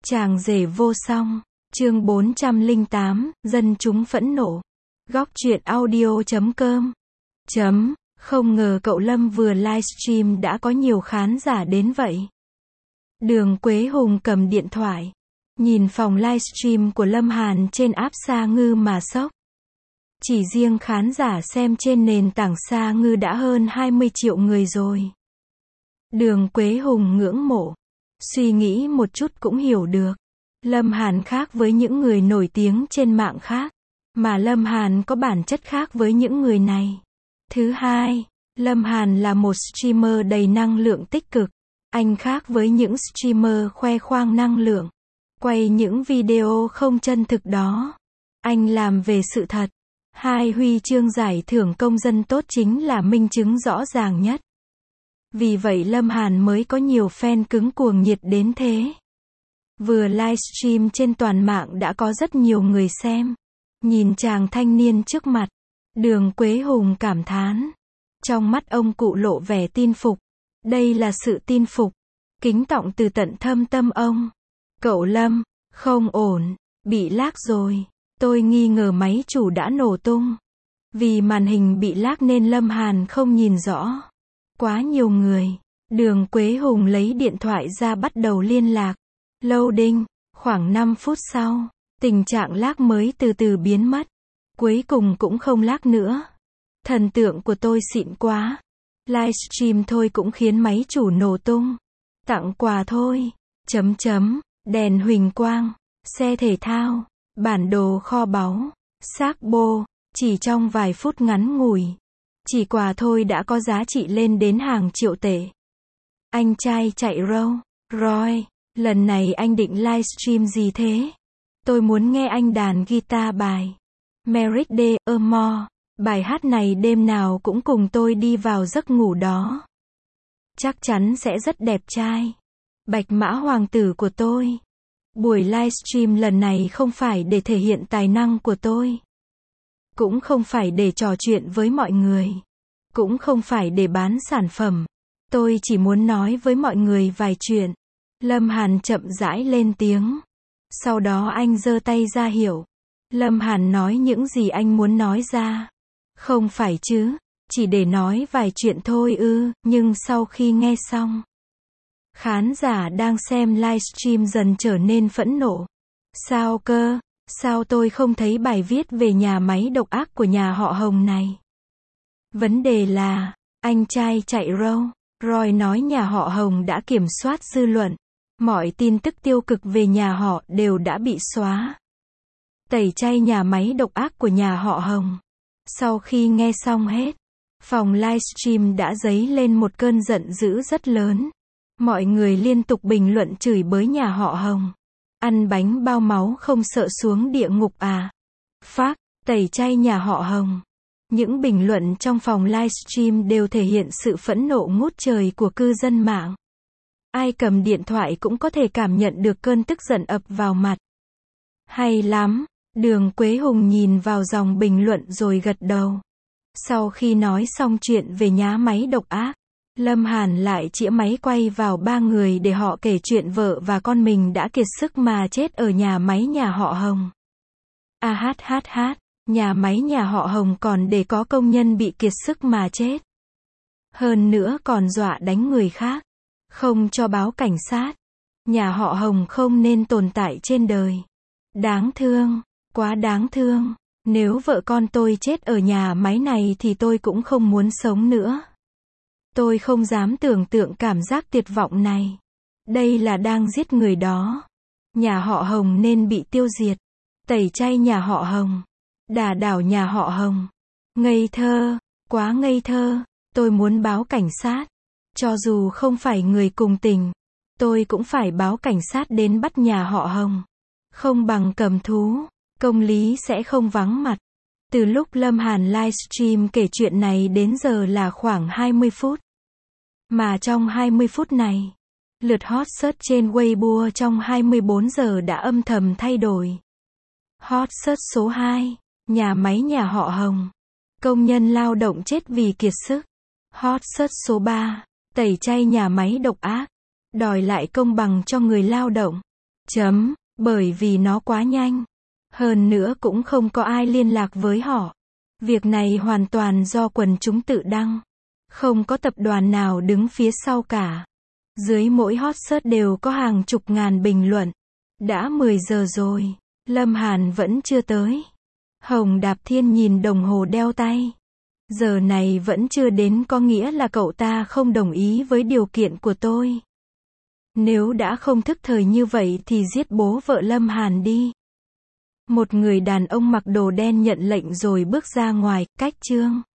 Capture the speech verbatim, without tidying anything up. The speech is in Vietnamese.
Chàng rể vô song, chương bốn trăm lẻ tám, dân chúng phẫn nộ. Góc truyện audio chấm com. Chấm, không ngờ cậu Lâm vừa livestream đã có nhiều khán giả đến vậy. Đường Quế Hùng cầm điện thoại, nhìn phòng livestream của Lâm Hàn trên app Sa Ngư mà sốc. Chỉ riêng khán giả xem trên nền tảng Sa Ngư đã hơn hai mươi triệu người rồi. Đường Quế Hùng ngưỡng mộ. Suy nghĩ một chút cũng hiểu được. Lâm Hàn khác với những người nổi tiếng trên mạng khác. Mà Lâm Hàn có bản chất khác với những người này. Thứ hai, Lâm Hàn là một streamer đầy năng lượng tích cực. Anh khác với những streamer khoe khoang năng lượng. Quay những video không chân thực đó. Anh làm về sự thật. Hai huy chương giải thưởng công dân tốt chính là minh chứng rõ ràng nhất. Vì vậy Lâm Hàn mới có nhiều fan cứng cuồng nhiệt đến thế. Vừa livestream trên toàn mạng đã có rất nhiều người xem. Nhìn chàng thanh niên trước mặt, Đường Quế Hùng cảm thán. Trong mắt ông cụ lộ vẻ tin phục. Đây là sự tin phục, kính trọng từ tận thâm tâm ông. Cậu Lâm, không ổn, bị lag rồi. Tôi nghi ngờ máy chủ đã nổ tung. Vì màn hình bị lag nên Lâm Hàn không nhìn rõ. Quá nhiều người. Đường Quế Hùng lấy điện thoại ra bắt đầu liên lạc. Loading. Khoảng năm phút sau, tình trạng lag mới từ từ biến mất. Cuối cùng cũng không lag nữa. Thần tượng của tôi xịn quá. Livestream thôi cũng khiến máy chủ nổ tung. Tặng quà thôi. Chấm chấm. Đèn huỳnh quang. Xe thể thao. Bản đồ kho báu. Xác bô. Chỉ trong vài phút ngắn ngủi. Chỉ quà thôi đã có giá trị lên đến hàng triệu tệ. Anh trai chạy râu. Roy, lần này anh định livestream gì thế? Tôi muốn nghe anh đàn guitar bài Merit de Amore. Bài hát này đêm nào cũng cùng tôi đi vào giấc ngủ đó. Chắc chắn sẽ rất đẹp trai. Bạch mã hoàng tử của tôi. Buổi livestream lần này không phải để thể hiện tài năng của tôi. Cũng không phải để trò chuyện với mọi người. Cũng không phải để bán sản phẩm. Tôi chỉ muốn nói với mọi người vài chuyện. Lâm Hàn chậm rãi lên tiếng. Sau đó anh giơ tay ra hiệu. Lâm Hàn nói những gì anh muốn nói ra. Không phải chứ, chỉ để nói vài chuyện thôi ư, nhưng sau khi nghe xong, khán giả đang xem livestream dần trở nên phẫn nộ. Sao cơ? Sao tôi không thấy bài viết về nhà máy độc ác của nhà họ Hồng này? Vấn đề là, anh trai chạy râu, Roy nói nhà họ Hồng đã kiểm soát dư luận. Mọi tin tức tiêu cực về nhà họ đều đã bị xóa. Tẩy chay nhà máy độc ác của nhà họ Hồng. Sau khi nghe xong hết, phòng livestream đã dấy lên một cơn giận dữ rất lớn. Mọi người liên tục bình luận chửi bới nhà họ Hồng. Ăn bánh bao máu không sợ xuống địa ngục à? Phác, tẩy chay nhà họ Hồng. Những bình luận trong phòng livestream đều thể hiện sự phẫn nộ ngút trời của cư dân mạng. Ai cầm điện thoại cũng có thể cảm nhận được cơn tức giận ập vào mặt. Hay lắm, Đường Quế Hùng nhìn vào dòng bình luận rồi gật đầu. Sau khi nói xong chuyện về nhà máy độc ác, Lâm Hàn lại chĩa máy quay vào ba người để họ kể chuyện vợ và con mình đã kiệt sức mà chết ở nhà máy nhà họ Hồng. A hát hát hát, nhà máy nhà họ Hồng còn để có công nhân bị kiệt sức mà chết. Hơn nữa còn dọa đánh người khác. Không cho báo cảnh sát. Nhà họ Hồng không nên tồn tại trên đời. Đáng thương, quá đáng thương. Nếu vợ con tôi chết ở nhà máy này thì tôi cũng không muốn sống nữa. Tôi không dám tưởng tượng cảm giác tuyệt vọng này. Đây là đang giết người đó. Nhà họ Hồng nên bị tiêu diệt. Tẩy chay nhà họ Hồng. Đả đảo nhà họ Hồng. Ngây thơ, quá ngây thơ. Tôi muốn báo cảnh sát. Cho dù không phải người cùng tình, tôi cũng phải báo cảnh sát đến bắt nhà họ Hồng. Không bằng cầm thú, công lý sẽ không vắng mặt. Từ lúc Lâm Hàn livestream kể chuyện này đến giờ là khoảng hai mươi phút. Mà trong hai mươi phút này, lượt hot search trên Weibo trong hai mươi bốn giờ đã âm thầm thay đổi. Hot search số hai, nhà máy nhà họ Hồng. Công nhân lao động chết vì kiệt sức. Hot search số ba, tẩy chay nhà máy độc ác. Đòi lại công bằng cho người lao động. Chấm, bởi vì nó quá nhanh. Hơn nữa cũng không có ai liên lạc với họ. Việc này hoàn toàn do quần chúng tự đăng. Không có tập đoàn nào đứng phía sau cả. Dưới mỗi hot search đều có hàng chục ngàn bình luận. Đã mười giờ rồi, Lâm Hàn vẫn chưa tới. Hồng Đạp Thiên nhìn đồng hồ đeo tay. Giờ này vẫn chưa đến có nghĩa là cậu ta không đồng ý với điều kiện của tôi. Nếu đã không thức thời như vậy thì giết bố vợ Lâm Hàn đi. Một người đàn ông mặc đồ đen nhận lệnh rồi bước ra ngoài, cách chương.